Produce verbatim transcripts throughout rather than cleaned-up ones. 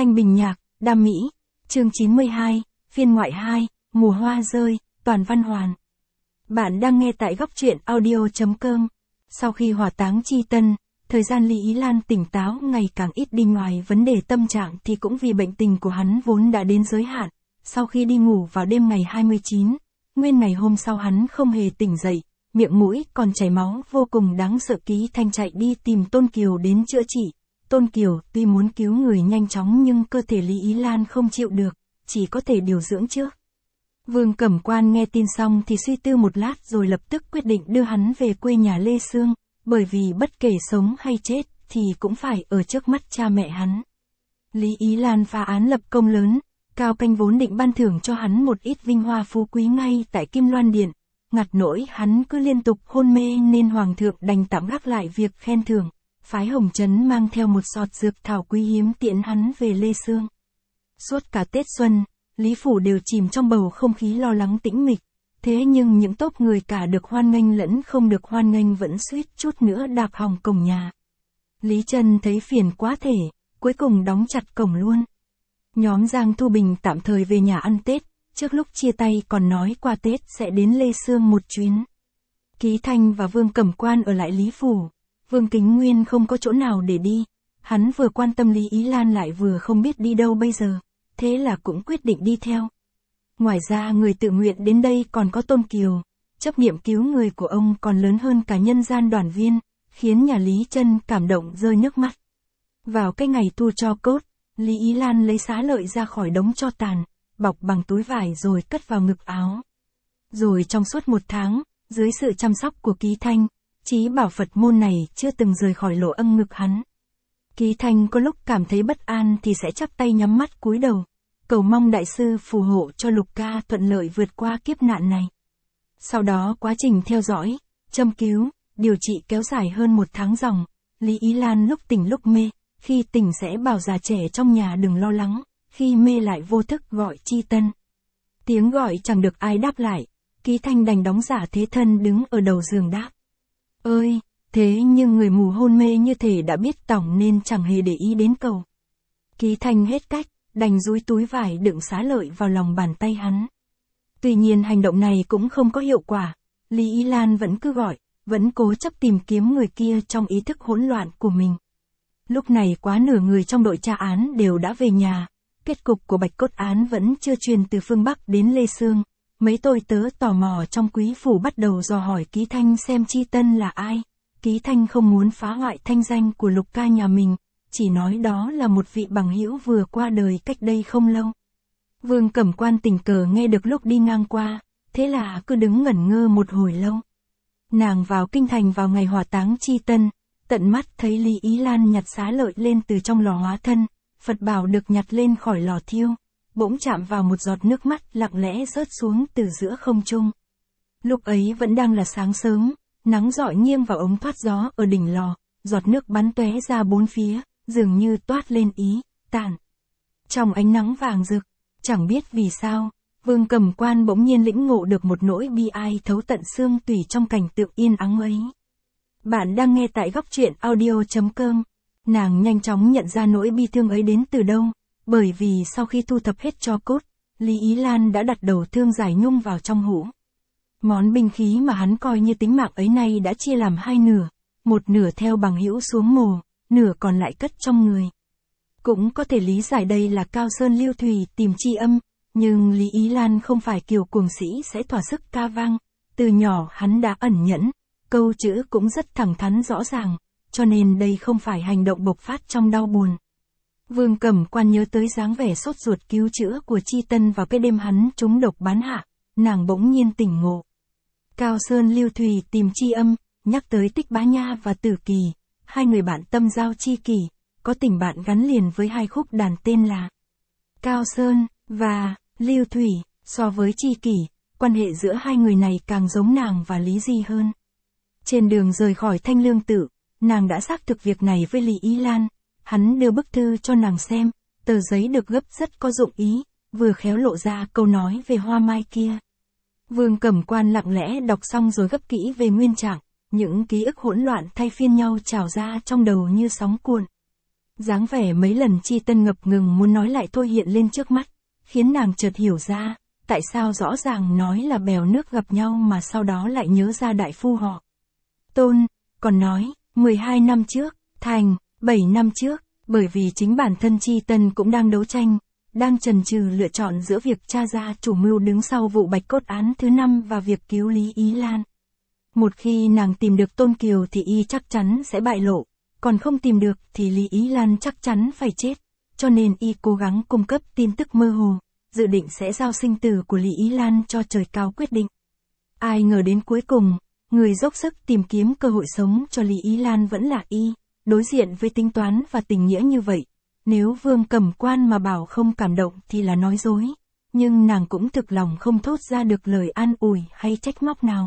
Thanh Bình Nhạc, Đam Mỹ, chương chín mươi hai, phiên ngoại hai, mùa hoa rơi, Toàn Văn Hoàn. Bạn đang nghe tại góc truyện audio chấm com. Sau khi hỏa táng Chi Tân, thời gian Lý Ý Lan tỉnh táo ngày càng ít đi, ngoài vấn đề tâm trạng thì cũng vì bệnh tình của hắn vốn đã đến giới hạn. Sau khi đi ngủ vào đêm ngày hai mươi chín, nguyên ngày hôm sau hắn không hề tỉnh dậy, miệng mũi còn chảy máu vô cùng đáng sợ. Ký Thanh chạy đi tìm Tôn Kiều đến chữa trị. Tôn Kiều tuy muốn cứu người nhanh chóng nhưng cơ thể Lý Ý Lan không chịu được, chỉ có thể điều dưỡng trước. Vương Cẩm Quan nghe tin xong thì suy tư một lát rồi lập tức quyết định đưa hắn về quê nhà Lê Sương, bởi vì bất kể sống hay chết thì cũng phải ở trước mắt cha mẹ hắn. Lý Ý Lan phá án lập công lớn, Cao Canh vốn định ban thưởng cho hắn một ít vinh hoa phú quý ngay tại Kim Loan Điện, ngặt nỗi hắn cứ liên tục hôn mê nên Hoàng thượng đành tạm gác lại việc khen thưởng, phái Hồng Trấn mang theo một sọt dược thảo quý hiếm tiễn hắn về Lê Sương. Suốt cả Tết Xuân, Lý Phủ đều chìm trong bầu không khí lo lắng tĩnh mịch, thế nhưng những tốp người cả được hoan nghênh lẫn không được hoan nghênh vẫn suýt chút nữa đạp hỏng cổng nhà. Lý Trân thấy phiền quá thể, cuối cùng đóng chặt cổng luôn. Nhóm Giang Thu Bình tạm thời về nhà ăn Tết, trước lúc chia tay còn nói qua Tết sẽ đến Lê Sương một chuyến. Ký Thanh và Vương Cẩm Quan ở lại Lý Phủ. Vương Kính Nguyên không có chỗ nào để đi, hắn vừa quan tâm Lý Ý Lan lại vừa không biết đi đâu bây giờ, thế là cũng quyết định đi theo. Ngoài ra người tự nguyện đến đây còn có Tôn Kiều, chấp niệm cứu người của ông còn lớn hơn cả nhân gian đoàn viên, khiến nhà Lý Trân cảm động rơi nước mắt. Vào cái ngày thu tro cốt, Lý Ý Lan lấy xá lợi ra khỏi đống tro tàn, bọc bằng túi vải rồi cất vào ngực áo. Rồi trong suốt một tháng, dưới sự chăm sóc của Ký Thanh, Chí bảo Phật môn này chưa từng rời khỏi lỗ âng ngực hắn. Ký Thanh có lúc cảm thấy bất an thì sẽ chắp tay nhắm mắt cúi đầu, cầu mong đại sư phù hộ cho Lục ca thuận lợi vượt qua kiếp nạn này. Sau đó quá trình theo dõi, châm cứu, điều trị kéo dài hơn một tháng ròng. Lý Ý Lan lúc tỉnh lúc mê, khi tỉnh sẽ bảo già trẻ trong nhà đừng lo lắng, khi mê lại vô thức gọi Chi Tân. Tiếng gọi chẳng được ai đáp lại, Ký Thanh đành đóng giả thế thân đứng ở đầu giường đáp. Ơi, thế nhưng người mù hôn mê như thể đã biết tỏng nên chẳng hề để ý đến cầu. Ký Thanh hết cách, đành dúi túi vải đựng xá lợi vào lòng bàn tay hắn. Tuy nhiên hành động này cũng không có hiệu quả, Lý Ý Lan vẫn cứ gọi, vẫn cố chấp tìm kiếm người kia trong ý thức hỗn loạn của mình. Lúc này quá nửa người trong đội tra án đều đã về nhà, kết cục của Bạch Cốt án vẫn chưa truyền từ phương Bắc đến Lê Sương. Mấy tôi tớ tò mò trong quý phủ bắt đầu dò hỏi Ký Thanh xem Chi Tân là ai. Ký Thanh không muốn phá hoại thanh danh của Lục ca nhà mình, chỉ nói đó là một vị bằng hữu vừa qua đời cách đây không lâu. Vương Cẩm Quan tình cờ nghe được lúc đi ngang qua, thế là cứ đứng ngẩn ngơ một hồi lâu. Nàng vào kinh thành vào ngày hỏa táng Chi Tân, tận mắt thấy Lý Ý Lan nhặt xá lợi lên từ trong lò hóa thân, Phật bảo được nhặt lên khỏi lò thiêu, bỗng chạm vào một giọt nước mắt lặng lẽ rớt xuống từ giữa không trung. Lúc ấy vẫn đang là sáng sớm, nắng rọi nghiêng vào ống thoát gió ở đỉnh lò, giọt nước bắn tóe ra bốn phía, dường như toát lên ý, tàn. Trong ánh nắng vàng rực, chẳng biết vì sao, Vương Cẩm Quan bỗng nhiên lĩnh ngộ được một nỗi bi ai thấu tận xương tủy trong cảnh tượng yên ắng ấy. Bạn đang nghe tại góc truyện audio chấm com. Nàng nhanh chóng nhận ra nỗi bi thương ấy đến từ đâu, bởi vì sau khi thu thập hết tro cốt, Lý Ý Lan đã đặt đầu thương giải nhung vào trong hũ. Món binh khí mà hắn coi như tính mạng ấy nay đã chia làm hai nửa, một nửa theo bằng hữu xuống mồ, nửa còn lại cất trong người. Cũng có thể lý giải đây là Cao Sơn Lưu Thủy tìm chi âm, nhưng Lý Ý Lan không phải kiểu cuồng sĩ sẽ thỏa sức ca vang, từ nhỏ hắn đã ẩn nhẫn, câu chữ cũng rất thẳng thắn rõ ràng, cho nên đây không phải hành động bộc phát trong đau buồn. Vương Cẩm Quan nhớ tới dáng vẻ sốt ruột cứu chữa của Chi Tân vào cái đêm hắn trúng độc bán hạ, nàng bỗng nhiên tỉnh ngộ. Cao Sơn Lưu Thủy tìm chi âm, nhắc tới Tích Bá Nha và Tử Kỳ, hai người bạn tâm giao chi kỷ, có tình bạn gắn liền với hai khúc đàn tên là Cao Sơn và Lưu Thủy. So với chi kỷ, quan hệ giữa hai người này càng giống nàng và Lý Di hơn. Trên đường rời khỏi Thanh Lương Tự, nàng đã xác thực việc này với Lý Ý Lan. Hắn đưa bức thư cho nàng xem, tờ giấy được gấp rất có dụng ý, vừa khéo lộ ra câu nói về hoa mai kia. Vương Cẩm Quan lặng lẽ đọc xong rồi gấp kỹ về nguyên trạng, những ký ức hỗn loạn thay phiên nhau trào ra trong đầu như sóng cuộn. Dáng vẻ mấy lần Chi Tân ngập ngừng muốn nói lại thôi hiện lên trước mắt, khiến nàng chợt hiểu ra, tại sao rõ ràng nói là bèo nước gặp nhau mà sau đó lại nhớ ra đại phu họ. Tôn, còn nói, mười hai năm trước, thành, bảy năm trước, bởi vì chính bản thân Chi Tân cũng đang đấu tranh, đang chần chừ lựa chọn giữa việc tra ra chủ mưu đứng sau vụ bạch cốt án thứ năm và việc cứu Lý Ý Lan. Một khi nàng tìm được Tôn Kiều thì y chắc chắn sẽ bại lộ, còn không tìm được thì Lý Ý Lan chắc chắn phải chết, cho nên y cố gắng cung cấp tin tức mơ hồ, dự định sẽ giao sinh tử của Lý Ý Lan cho trời cao quyết định. Ai ngờ đến cuối cùng, người dốc sức tìm kiếm cơ hội sống cho Lý Ý Lan vẫn là y, đối diện với tính toán và tình nghĩa như vậy. Nếu Vương Cẩm Quan mà bảo không cảm động thì là nói dối, nhưng nàng cũng thực lòng không thốt ra được lời an ủi hay trách móc nào.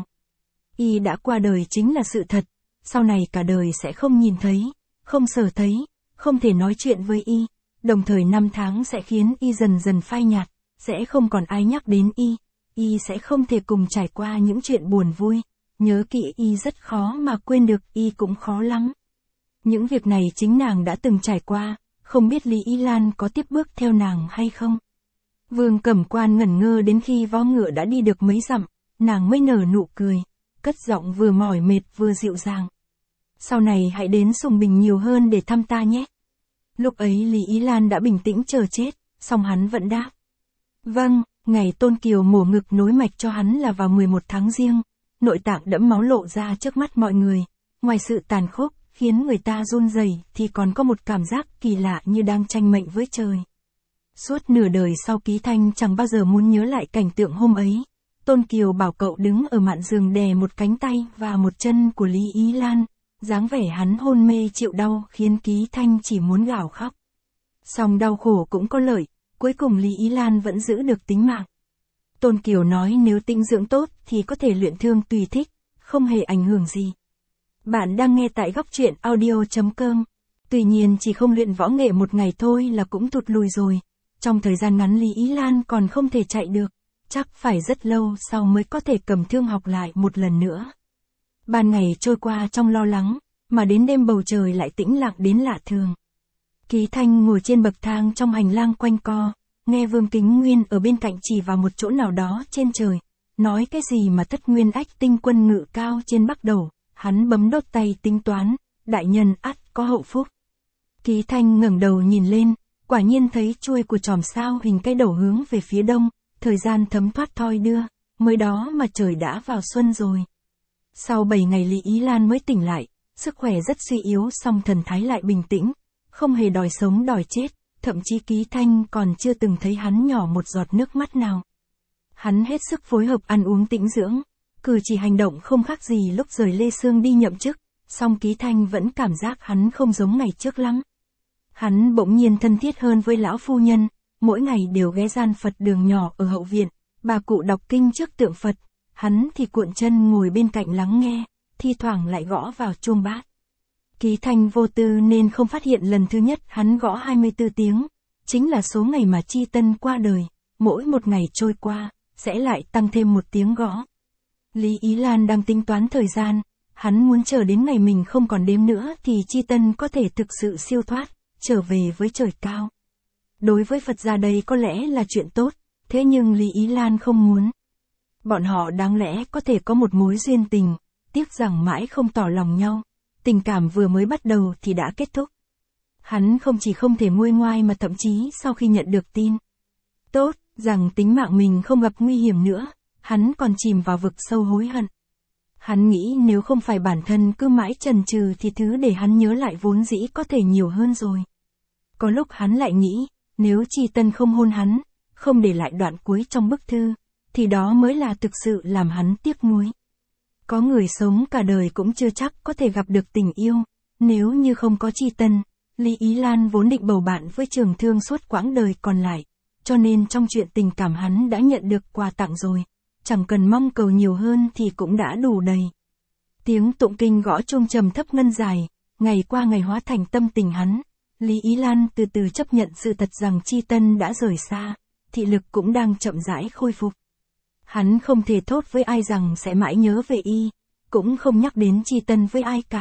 Y đã qua đời chính là sự thật, sau này cả đời sẽ không nhìn thấy, không sờ thấy, không thể nói chuyện với y, đồng thời năm tháng sẽ khiến y dần dần phai nhạt, sẽ không còn ai nhắc đến y, y sẽ không thể cùng trải qua những chuyện buồn vui, nhớ kỹ y rất khó mà quên được y cũng khó lắm. Những việc này chính nàng đã từng trải qua, không biết Lý Ý Lan có tiếp bước theo nàng hay không. Vương Cẩm Quan ngẩn ngơ đến khi vó ngựa đã đi được mấy dặm, nàng mới nở nụ cười, cất giọng vừa mỏi mệt vừa dịu dàng. Sau này hãy đến Sùng Bình nhiều hơn để thăm ta nhé. Lúc ấy Lý Ý Lan đã bình tĩnh chờ chết, song hắn vẫn đáp. Vâng, ngày Tôn Kiều mổ ngực nối mạch cho hắn là vào mười một tháng Giêng, nội tạng đẫm máu lộ ra trước mắt mọi người, ngoài sự tàn khốc, khiến người ta run rẩy thì còn có một cảm giác kỳ lạ như đang tranh mệnh với trời. Suốt nửa đời sau Ký Thanh chẳng bao giờ muốn nhớ lại cảnh tượng hôm ấy. Tôn Kiều bảo cậu đứng ở mạn giường đè một cánh tay và một chân của Lý Ý Lan, dáng vẻ hắn hôn mê chịu đau khiến Ký Thanh chỉ muốn gào khóc. Song đau khổ cũng có lợi, cuối cùng Lý Ý Lan vẫn giữ được tính mạng. Tôn Kiều nói nếu tĩnh dưỡng tốt thì có thể luyện thương tùy thích, không hề ảnh hưởng gì. Bạn đang nghe tại góc truyện audio chấm com. Tuy nhiên chỉ không luyện võ nghệ một ngày thôi là cũng tụt lùi rồi. Trong thời gian ngắn Lý Ý Lan còn không thể chạy được, chắc phải rất lâu sau mới có thể cầm thương học lại một lần nữa. Ban ngày trôi qua trong lo lắng, mà đến đêm bầu trời lại tĩnh lặng đến lạ thường. Ký Thanh ngồi trên bậc thang trong hành lang quanh co, nghe Vương Kính Nguyên ở bên cạnh chỉ vào một chỗ nào đó trên trời, nói cái gì mà Thất Nguyên Ách tinh quân ngự cao trên bắc đầu. Hắn bấm đốt tay tính toán, đại nhân ắt có hậu phúc. Ký Thanh ngẩng đầu nhìn lên, quả nhiên thấy chuôi của chòm sao hình cái đầu hướng về phía đông, thời gian thấm thoát thoi đưa, mới đó mà trời đã vào xuân rồi. Sau bảy ngày Lý Ý Lan mới tỉnh lại, sức khỏe rất suy yếu song thần thái lại bình tĩnh, không hề đòi sống đòi chết, thậm chí Ký Thanh còn chưa từng thấy hắn nhỏ một giọt nước mắt nào. Hắn hết sức phối hợp ăn uống tĩnh dưỡng. Cử chỉ hành động không khác gì lúc rời Lê Sương đi nhậm chức, song Ký Thanh vẫn cảm giác hắn không giống ngày trước lắm. Hắn bỗng nhiên thân thiết hơn với lão phu nhân, mỗi ngày đều ghé gian Phật đường nhỏ ở hậu viện, bà cụ đọc kinh trước tượng Phật, hắn thì cuộn chân ngồi bên cạnh lắng nghe, thi thoảng lại gõ vào chuông bát. Ký Thanh vô tư nên không phát hiện lần thứ nhất hắn gõ hai mươi tư tiếng, chính là số ngày mà Chi Tân qua đời, mỗi một ngày trôi qua, sẽ lại tăng thêm một tiếng gõ. Lý Ý Lan đang tính toán thời gian, hắn muốn chờ đến ngày mình không còn đếm nữa thì Chi Tân có thể thực sự siêu thoát, trở về với trời cao. Đối với Phật gia đây có lẽ là chuyện tốt, thế nhưng Lý Ý Lan không muốn. Bọn họ đáng lẽ có thể có một mối duyên tình, tiếc rằng mãi không tỏ lòng nhau, tình cảm vừa mới bắt đầu thì đã kết thúc. Hắn không chỉ không thể nguôi ngoai mà thậm chí sau khi nhận được tin tốt, rằng tính mạng mình không gặp nguy hiểm nữa, hắn còn chìm vào vực sâu hối hận. Hắn nghĩ nếu không phải bản thân cứ mãi chần chừ thì thứ để hắn nhớ lại vốn dĩ có thể nhiều hơn rồi. Có lúc hắn lại nghĩ, nếu Chi Tân không hôn hắn, không để lại đoạn cuối trong bức thư, thì đó mới là thực sự làm hắn tiếc nuối. Có người sống cả đời cũng chưa chắc có thể gặp được tình yêu, nếu như không có Chi Tân, Lý Ý Lan vốn định bầu bạn với Trường Thương suốt quãng đời còn lại, cho nên trong chuyện tình cảm hắn đã nhận được quà tặng rồi. Chẳng cần mong cầu nhiều hơn thì cũng đã đủ đầy. Tiếng tụng kinh gõ chuông trầm thấp ngân dài, ngày qua ngày hóa thành tâm tình hắn. Lý Ý Lan từ từ chấp nhận sự thật rằng Chi Tân đã rời xa, thị lực cũng đang chậm rãi khôi phục. Hắn không thể thốt với ai rằng sẽ mãi nhớ về y, cũng không nhắc đến Chi Tân với ai cả,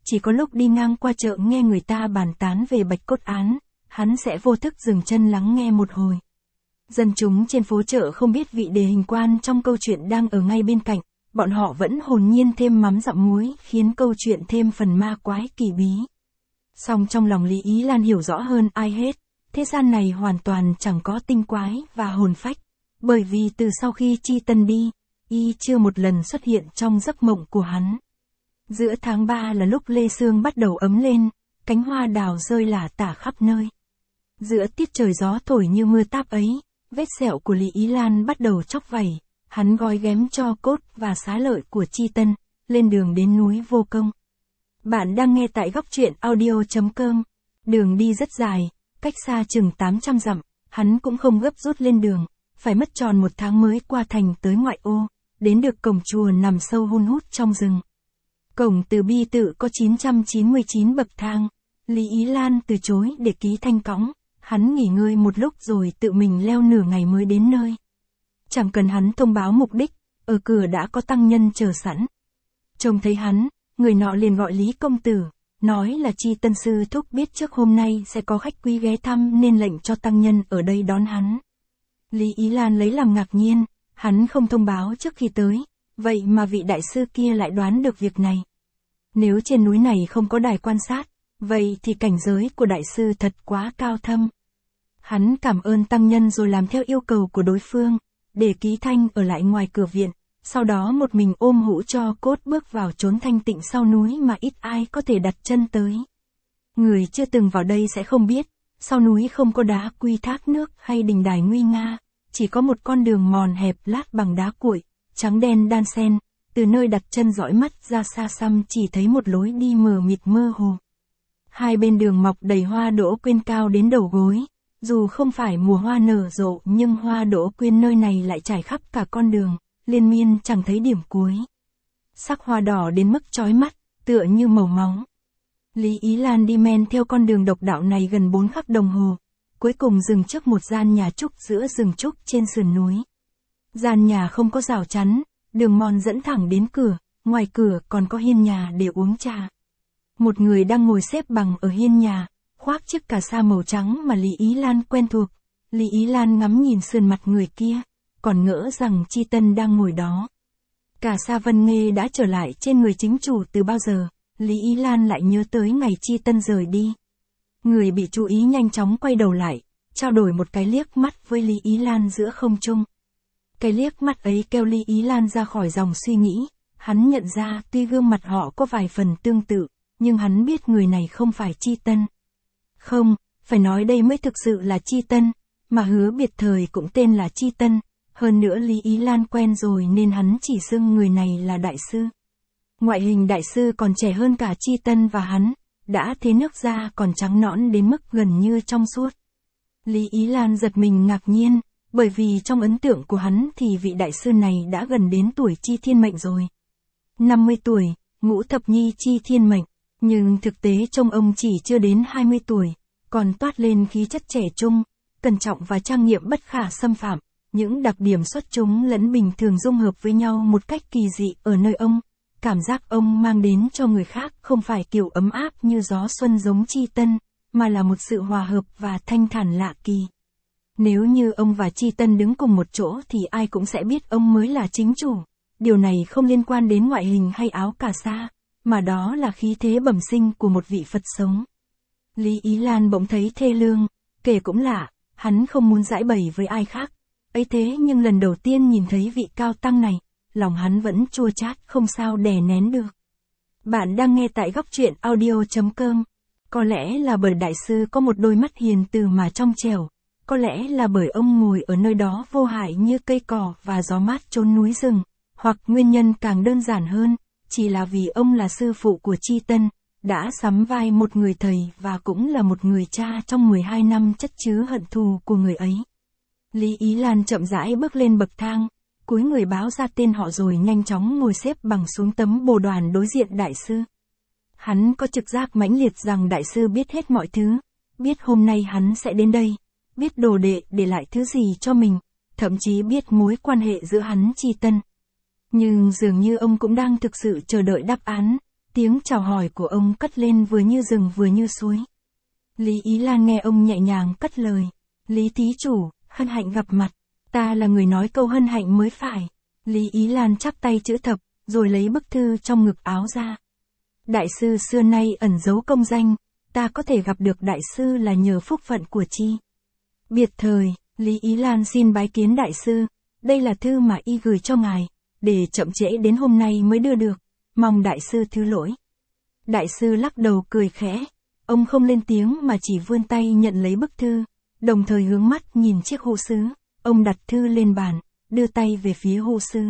chỉ có lúc đi ngang qua chợ nghe người ta bàn tán về bạch cốt án, hắn sẽ vô thức dừng chân lắng nghe một hồi. Dân chúng trên phố chợ không biết vị đề hình quan trong câu chuyện đang ở ngay bên cạnh, bọn họ vẫn hồn nhiên thêm mắm dặm muối khiến câu chuyện thêm phần ma quái kỳ bí. Song trong lòng Lý Ý Lan hiểu rõ hơn ai hết, thế gian này hoàn toàn chẳng có tinh quái và hồn phách, bởi vì từ sau khi Chi Tân đi, y chưa một lần xuất hiện trong giấc mộng của hắn. Giữa tháng ba là lúc Lê Sương bắt đầu ấm lên, cánh hoa đào rơi lả tả khắp nơi. Giữa tiết trời gió thổi như mưa táp ấy, vết sẹo của Lý Ý Lan bắt đầu chóc vảy, hắn gói ghém cho cốt và xá lợi của Chi Tân, lên đường đến núi Vô Công. Bạn đang nghe tại góc truyện audio chấm com. Đường đi rất dài, cách xa chừng tám trăm dặm, hắn cũng không gấp rút lên đường, phải mất tròn một tháng mới qua thành tới ngoại ô, đến được cổng chùa nằm sâu hun hút trong rừng. Cổng Từ Bi Tự có chín trăm chín mươi chín bậc thang, Lý Ý Lan từ chối để ký thanh cõng, hắn nghỉ ngơi một lúc rồi tự mình leo nửa ngày mới đến nơi. Chẳng cần hắn thông báo mục đích, ở cửa đã có tăng nhân chờ sẵn. Trông thấy hắn, người nọ liền gọi Lý công tử, nói là Chi Tân sư thúc biết trước hôm nay sẽ có khách quý ghé thăm nên lệnh cho tăng nhân ở đây đón hắn. Lý Ý Lan lấy làm ngạc nhiên, hắn không thông báo trước khi tới, vậy mà vị đại sư kia lại đoán được việc này. Nếu trên núi này không có đài quan sát, vậy thì cảnh giới của đại sư thật quá cao thâm. Hắn cảm ơn tăng nhân rồi làm theo yêu cầu của đối phương, để ký thanh ở lại ngoài cửa viện, sau đó một mình ôm hũ cho cốt bước vào chốn thanh tịnh sau núi mà ít ai có thể đặt chân tới. Người chưa từng vào đây sẽ không biết, sau núi không có đá quy thác nước hay đình đài nguy nga, chỉ có một con đường mòn hẹp lát bằng đá cuội, trắng đen đan xen, từ nơi đặt chân dõi mắt ra xa xăm chỉ thấy một lối đi mờ mịt mơ hồ. Hai bên đường mọc đầy hoa đỗ quyên cao đến đầu gối, dù không phải mùa hoa nở rộ nhưng hoa đỗ quyên nơi này lại trải khắp cả con đường, liên miên chẳng thấy điểm cuối. Sắc hoa đỏ đến mức chói mắt, tựa như màu máu. Lý Ý Lan đi men theo con đường độc đạo này gần bốn khắc đồng hồ, cuối cùng dừng trước một gian nhà trúc giữa rừng trúc trên sườn núi. Gian nhà không có rào chắn, đường mòn dẫn thẳng đến cửa, ngoài cửa còn có hiên nhà để uống trà. Một người đang ngồi xếp bằng ở hiên nhà, khoác chiếc cà sa màu trắng mà Lý Ý Lan quen thuộc. Lý Ý Lan ngắm nhìn sườn mặt người kia, còn ngỡ rằng Chi Tân đang ngồi đó. Cà sa Vân Nghê đã trở lại trên người chính chủ từ bao giờ, Lý Ý Lan lại nhớ tới ngày Chi Tân rời đi. Người bị chú ý nhanh chóng quay đầu lại, trao đổi một cái liếc mắt với Lý Ý Lan giữa không trung. Cái liếc mắt ấy kêu Lý Ý Lan ra khỏi dòng suy nghĩ, hắn nhận ra tuy gương mặt họ có vài phần tương tự, nhưng hắn biết người này không phải Chi Tân. Không, phải nói đây mới thực sự là Chi Tân, mà Hứa Biệt Thời cũng tên là Chi Tân, hơn nữa Lý Ý Lan quen rồi nên hắn chỉ xưng người này là đại sư. Ngoại hình đại sư còn trẻ hơn cả Chi Tân và hắn, đã thế nước da còn trắng nõn đến mức gần như trong suốt. Lý Ý Lan giật mình ngạc nhiên, bởi vì trong ấn tượng của hắn thì vị đại sư này đã gần đến tuổi Chi Thiên Mệnh rồi. năm mươi tuổi, ngũ thập nhi Chi Thiên Mệnh, nhưng thực tế trông ông chỉ chưa đến hai mươi tuổi, còn toát lên khí chất trẻ trung, cẩn trọng và trang nghiêm bất khả xâm phạm. Những đặc điểm xuất chúng lẫn bình thường dung hợp với nhau một cách kỳ dị ở nơi ông. Cảm giác ông mang đến cho người khác không phải kiểu ấm áp như gió xuân giống Chi Tân, mà là một sự hòa hợp và thanh thản lạ kỳ. Nếu như ông và Chi Tân đứng cùng một chỗ thì ai cũng sẽ biết ông mới là chính chủ. Điều này không liên quan đến ngoại hình hay áo cà sa, mà đó là khí thế bẩm sinh của một vị Phật sống. Lý Ý Lan bỗng thấy thê lương, kể cũng lạ, hắn không muốn giãi bày với ai khác. Ấy thế nhưng lần đầu tiên nhìn thấy vị cao tăng này, lòng hắn vẫn chua chát không sao đè nén được. Bạn đang nghe tại góc truyện audio chấm com. Có lẽ là bởi đại sư có một đôi mắt hiền từ mà trong trẻo, có lẽ là bởi ông ngồi ở nơi đó vô hại như cây cỏ và gió mát chốn núi rừng, hoặc nguyên nhân càng đơn giản hơn, chỉ là vì ông là sư phụ của Chi Tân, đã sắm vai một người thầy và cũng là một người cha trong mười hai năm chất chứa hận thù của người ấy. Lý Ý Lan chậm rãi bước lên bậc thang, cúi người báo ra tên họ rồi nhanh chóng ngồi xếp bằng xuống tấm bồ đoàn đối diện đại sư. Hắn có trực giác mãnh liệt rằng đại sư biết hết mọi thứ, biết hôm nay hắn sẽ đến đây, biết đồ đệ để lại thứ gì cho mình, thậm chí biết mối quan hệ giữa hắn Chi Tân. Nhưng dường như ông cũng đang thực sự chờ đợi đáp án, Tiếng chào hỏi của ông cất lên vừa như rừng vừa như suối. Lý Ý Lan nghe ông nhẹ nhàng cất lời. Lý thí chủ, hân hạnh gặp mặt. Ta là người nói câu hân hạnh mới phải. Lý Ý Lan chắp tay chữ thập, rồi lấy bức thư trong ngực áo ra. Đại sư xưa nay ẩn giấu công danh, ta có thể gặp được đại sư là nhờ phúc phận của chi. Biệt thời, Lý Ý Lan xin bái kiến đại sư, đây là thư mà y gửi cho ngài, để chậm trễ đến hôm nay mới đưa được, mong đại sư thứ lỗi. Đại sư lắc đầu cười khẽ, ông không lên tiếng mà chỉ vươn tay nhận lấy bức thư, đồng thời hướng mắt nhìn chiếc hũ sứ, ông đặt thư lên bàn, đưa tay về phía hũ sứ.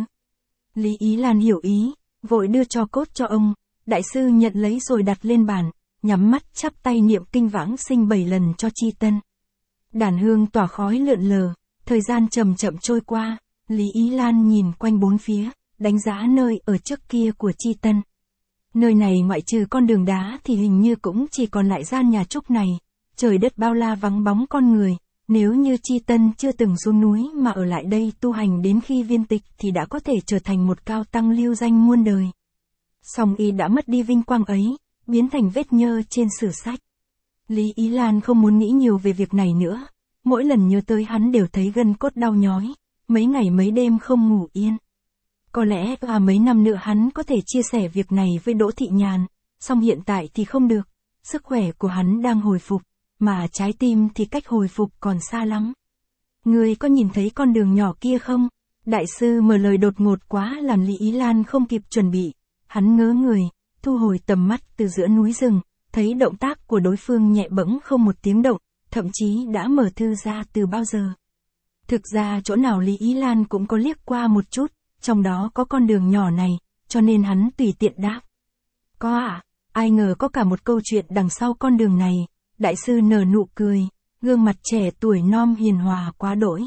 Lý Ý Lan hiểu ý, vội đưa cho cốt cho ông, đại sư nhận lấy rồi đặt lên bàn, nhắm mắt chắp tay niệm kinh vãng sinh bảy lần cho chi tân. Đàn hương tỏa khói lượn lờ, thời gian chậm chậm trôi qua, Lý Ý Lan nhìn quanh bốn phía, đánh giá nơi ở trước kia của chi tân. Nơi này ngoại trừ con đường đá thì hình như cũng chỉ còn lại gian nhà trúc này, trời đất bao la vắng bóng con người, nếu như chi tân chưa từng xuống núi mà ở lại đây tu hành đến khi viên tịch thì đã có thể trở thành một cao tăng lưu danh muôn đời. Song y đã mất đi vinh quang ấy, biến thành vết nhơ trên sử sách. Lý Ý Lan không muốn nghĩ nhiều về việc này nữa, mỗi lần nhớ tới hắn đều thấy gân cốt đau nhói, mấy ngày mấy đêm không ngủ yên. Có lẽ à mấy năm nữa hắn có thể chia sẻ việc này với Đỗ Thị Nhàn, song hiện tại thì không được, sức khỏe của hắn đang hồi phục, mà trái tim thì cách hồi phục còn xa lắm. Ngươi có nhìn thấy con đường nhỏ kia không? Đại sư mở lời đột ngột quá làm Lý Ý Lan không kịp chuẩn bị, hắn ngớ người, thu hồi tầm mắt từ giữa núi rừng, thấy động tác của đối phương nhẹ bẫng không một tiếng động, thậm chí đã mở thư ra từ bao giờ. Thực ra chỗ nào Lý Ý Lan cũng có liếc qua một chút, trong đó có con đường nhỏ này, cho nên hắn tùy tiện đáp. Có ạ, à? Ai ngờ có cả một câu chuyện đằng sau con đường này, đại sư nở nụ cười, gương mặt trẻ tuổi non hiền hòa quá đỗi.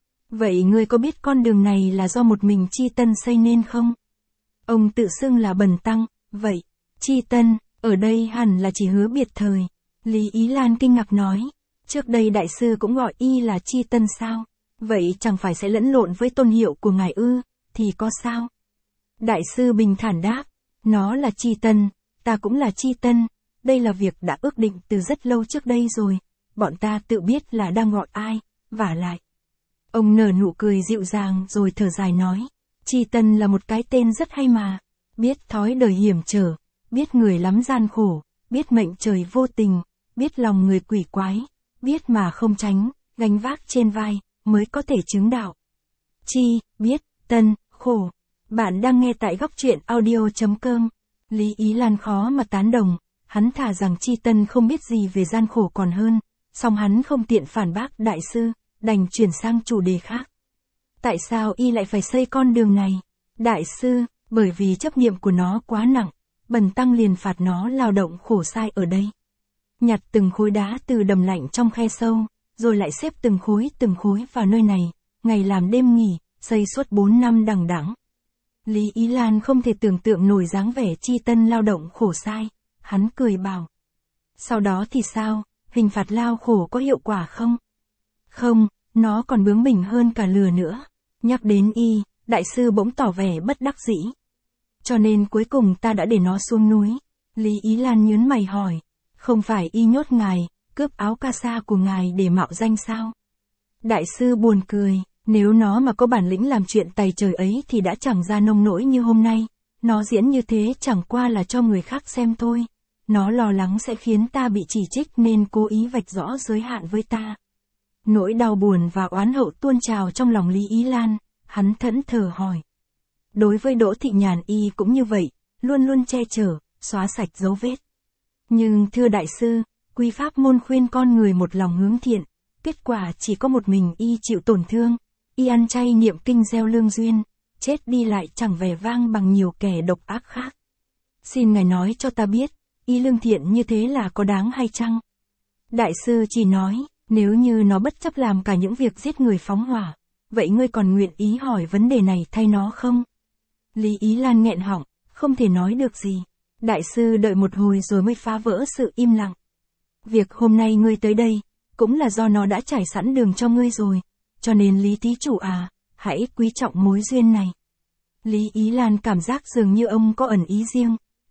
Vậy ngươi có biết con đường này là do một mình chi tân xây nên không? Ông tự xưng là Bần Tăng, vậy, chi tân, ở đây hẳn là chỉ Hứa Biệt Thời. Lý Ý Lan kinh ngạc nói, trước đây đại sư cũng gọi y là chi tân sao? Vậy chẳng phải sẽ lẫn lộn với tôn hiệu của ngài ư, thì có sao? Đại sư bình thản đáp, nó là chi tân, ta cũng là chi tân, đây là việc đã ước định từ rất lâu trước đây rồi, bọn ta tự biết là đang gọi ai, vả lại. Ông nở nụ cười dịu dàng rồi thở dài nói, chi tân là một cái tên rất hay mà, biết thói đời hiểm trở, biết người lắm gian khổ, biết mệnh trời vô tình, biết lòng người quỷ quái, biết mà không tránh, gánh vác trên vai, mới có thể chứng đạo. Chi, biết, tân, khổ. Bạn đang nghe tại góc truyện audio chấm com. Lý Ý Lan khó mà tán đồng, hắn thà rằng chi tân không biết gì về gian khổ còn hơn, song hắn không tiện phản bác đại sư, đành chuyển sang chủ đề khác. Tại sao y lại phải xây con đường này? Đại sư, bởi vì chấp niệm của nó quá nặng, Bần Tăng liền phạt nó lao động khổ sai ở đây. Nhặt từng khối đá từ đầm lạnh trong khe sâu, rồi lại xếp từng khối từng khối vào nơi này, ngày làm đêm nghỉ, xây suốt bốn năm đằng đẵng. Lý Ý Lan không thể tưởng tượng nổi dáng vẻ chi tân lao động khổ sai, hắn cười bảo. Sau đó thì sao, hình phạt lao khổ có hiệu quả không? Không, nó còn bướng bỉnh hơn cả lừa nữa. Nhắc đến y, đại sư bỗng tỏ vẻ bất đắc dĩ. Cho nên cuối cùng ta đã để nó xuống núi. Lý Ý Lan nhớn mày hỏi, không phải y nhốt ngài, cướp áo ca sa của ngài để mạo danh sao? Đại sư buồn cười, nếu nó mà có bản lĩnh làm chuyện tày trời ấy thì đã chẳng ra nông nỗi như hôm nay, nó diễn như thế chẳng qua là cho người khác xem thôi. Nó lo lắng sẽ khiến ta bị chỉ trích nên cố ý vạch rõ giới hạn với ta. Nỗi đau buồn và oán hậu tuôn trào trong lòng Lý Ý Lan, hắn thẫn thờ hỏi. Đối với Đỗ Thị Nhàn y cũng như vậy, luôn luôn che chở, xóa sạch dấu vết. Nhưng thưa đại sư, quy pháp môn khuyên con người một lòng hướng thiện, kết quả chỉ có một mình y chịu tổn thương, y ăn chay niệm kinh gieo lương duyên, chết đi lại chẳng vẻ vang bằng nhiều kẻ độc ác khác. Xin ngài nói cho ta biết, y lương thiện như thế là có đáng hay chăng? Đại sư chỉ nói, nếu như nó bất chấp làm cả những việc giết người phóng hỏa, vậy ngươi còn nguyện ý hỏi vấn đề này thay nó không? Lý Ý Lan nghẹn họng, không thể nói được gì. Đại sư đợi một hồi rồi mới phá vỡ sự im lặng. Việc hôm nay ngươi tới đây, cũng là do nó đã trải sẵn đường cho ngươi rồi, cho nên Lý thí chủ à, hãy quý trọng mối duyên này. Lý Ý Lan cảm giác dường như ông có ẩn ý riêng,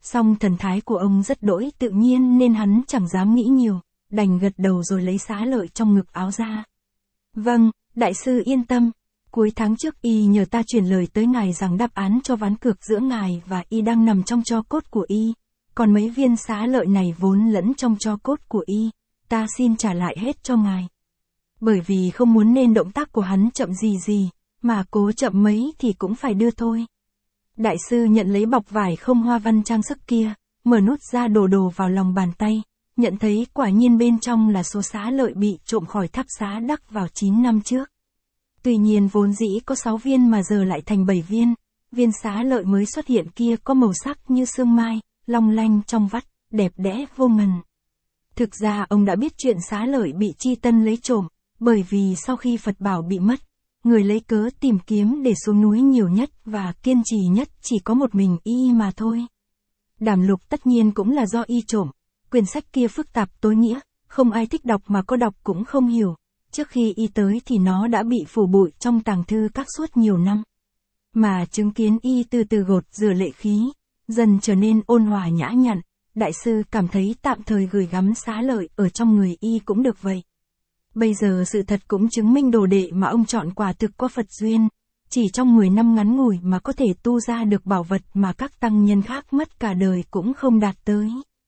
Song thần thái của ông rất đỗi tự nhiên nên hắn chẳng dám nghĩ nhiều, đành gật đầu rồi lấy xá lợi trong ngực áo ra. Vâng, đại sư yên tâm. Cuối tháng trước y nhờ ta truyền lời tới ngài rằng đáp án cho ván cược giữa ngài và y đang nằm trong tro cốt của y. Còn mấy viên xá lợi này vốn lẫn trong tro cốt của y, ta xin trả lại hết cho ngài. Bởi vì không muốn nên động tác của hắn chậm gì gì, mà cố chậm mấy thì cũng phải đưa thôi. Đại sư nhận lấy bọc vải không hoa văn trang sức kia, mở nút ra đổ đồ vào lòng bàn tay, nhận thấy quả nhiên bên trong là số xá lợi bị trộm khỏi tháp xá Đắc vào chín năm trước. Tuy nhiên vốn dĩ có sáu viên mà giờ lại thành bảy viên, viên xá lợi mới xuất hiện kia có màu sắc như sương mai, long lanh trong vắt, đẹp đẽ vô ngần. Thực ra ông đã biết chuyện xá lợi bị Chi Tân lấy trộm, bởi vì sau khi Phật bảo bị mất, người lấy cớ tìm kiếm để xuống núi nhiều nhất và kiên trì nhất chỉ có một mình y mà thôi. Đàm lục tất nhiên cũng là do y trộm, quyển sách kia phức tạp tối nghĩa, không ai thích đọc mà có đọc cũng không hiểu. Trước khi y tới thì nó đã bị phủ bụi trong tàng thư các suốt nhiều năm. Mà chứng kiến y từ từ gột rửa lệ khí, dần trở nên ôn hòa nhã nhặn, đại sư cảm thấy tạm thời gửi gắm xá lợi ở trong người y cũng được vậy. Bây giờ sự thật cũng chứng minh đồ đệ mà ông chọn quả thực có Phật duyên, chỉ trong mười năm ngắn ngủi mà có thể tu ra được bảo vật mà các tăng nhân khác mất cả đời cũng không đạt tới.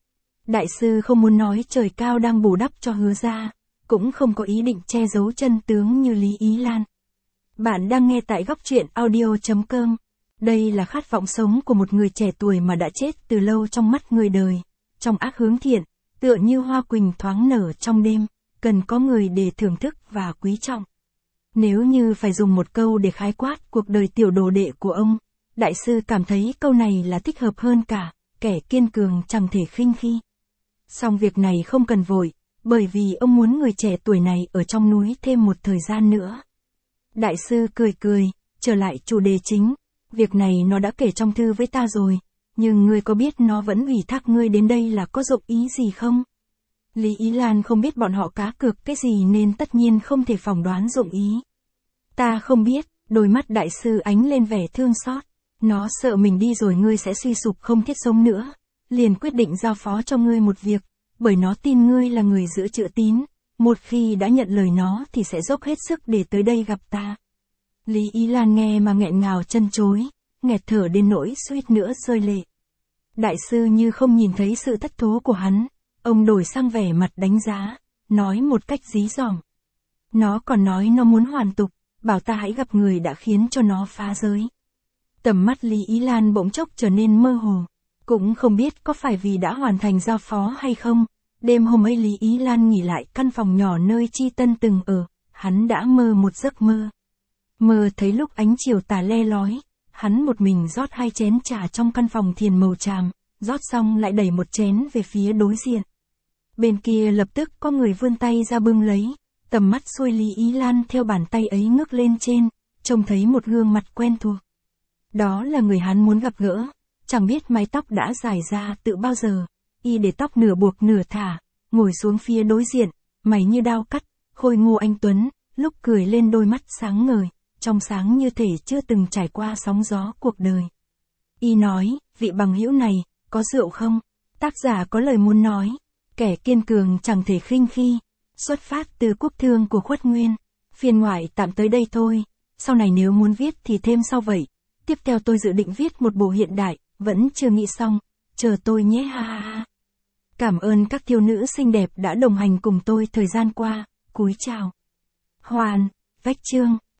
Đại sư không muốn nói trời cao đang bù đắp cho Hứa gia, cũng không có ý định che giấu chân tướng như Lý Ý Lan. Bạn đang nghe tại góc truyện audio chấm com. Đây là khát vọng sống của một người trẻ tuổi mà đã chết từ lâu trong mắt người đời, trong ác hướng thiện, tựa như hoa quỳnh thoáng nở trong đêm, cần có người để thưởng thức và quý trọng. Nếu như phải dùng một câu để khái quát cuộc đời tiểu đồ đệ của ông, đại sư cảm thấy câu này là thích hợp hơn cả, kẻ kiên cường chẳng thể khinh khi. Song việc này không cần vội, bởi vì ông muốn người trẻ tuổi này ở trong núi thêm một thời gian nữa. Đại sư cười cười, trở lại chủ đề chính, việc này nó đã kể trong thư với ta rồi, nhưng ngươi có biết nó vẫn ủy thác ngươi đến đây là có dụng ý gì không? Lý Ý Lan không biết bọn họ cá cược cái gì nên tất nhiên không thể phỏng đoán dụng ý. Ta không biết, đôi mắt đại sư ánh lên vẻ thương xót, nó sợ mình đi rồi ngươi sẽ suy sụp không thiết sống nữa, liền quyết định giao phó cho ngươi một việc, bởi nó tin ngươi là người giữ chữ tín, một khi đã nhận lời nó thì sẽ dốc hết sức để tới đây gặp ta. Lý Ý Lan nghe mà nghẹn ngào chân chối, nghẹt thở đến nỗi suýt nữa rơi lệ. Đại sư như không nhìn thấy sự thất thố của hắn, ông đổi sang vẻ mặt đánh giá, nói một cách dí dỏm. Nó còn nói nó muốn hoàn tục, bảo ta hãy gặp người đã khiến cho nó phá giới. Tầm mắt Lý Ý Lan bỗng chốc trở nên mơ hồ, cũng không biết có phải vì đã hoàn thành giao phó hay không. Đêm hôm ấy Lý Ý Lan nghỉ lại căn phòng nhỏ nơi Chi Tân từng ở, hắn đã mơ một giấc mơ. Mơ thấy lúc ánh chiều tà le lói, hắn một mình rót hai chén trà trong căn phòng thiền màu tràm, rót xong lại đẩy một chén về phía đối diện. Bên kia lập tức có người vươn tay ra bưng lấy, tầm mắt xuôi Lý Ý Lan theo bàn tay ấy ngước lên trên, trông thấy một gương mặt quen thuộc. Đó là người hắn muốn gặp gỡ, chẳng biết mái tóc đã dài ra từ bao giờ, y để tóc nửa buộc nửa thả, ngồi xuống phía đối diện, mày như đao cắt, khôi ngô anh tuấn, lúc cười lên đôi mắt sáng ngời, trong sáng như thể chưa từng trải qua sóng gió cuộc đời. Y nói, vị bằng hữu này, có rượu không? Tác giả có lời muốn nói, kẻ kiên cường chẳng thể khinh khi, xuất phát từ quốc thương của Khuất Nguyên. Phiên ngoại tạm tới đây thôi, sau này nếu muốn viết thì thêm sau vậy. Tiếp theo tôi dự định viết một bộ hiện đại, vẫn chưa nghĩ xong, chờ tôi nhé ha ha ha. Cảm ơn các thiếu nữ xinh đẹp đã đồng hành cùng tôi thời gian qua, cúi chào. Hoàn, vách chương.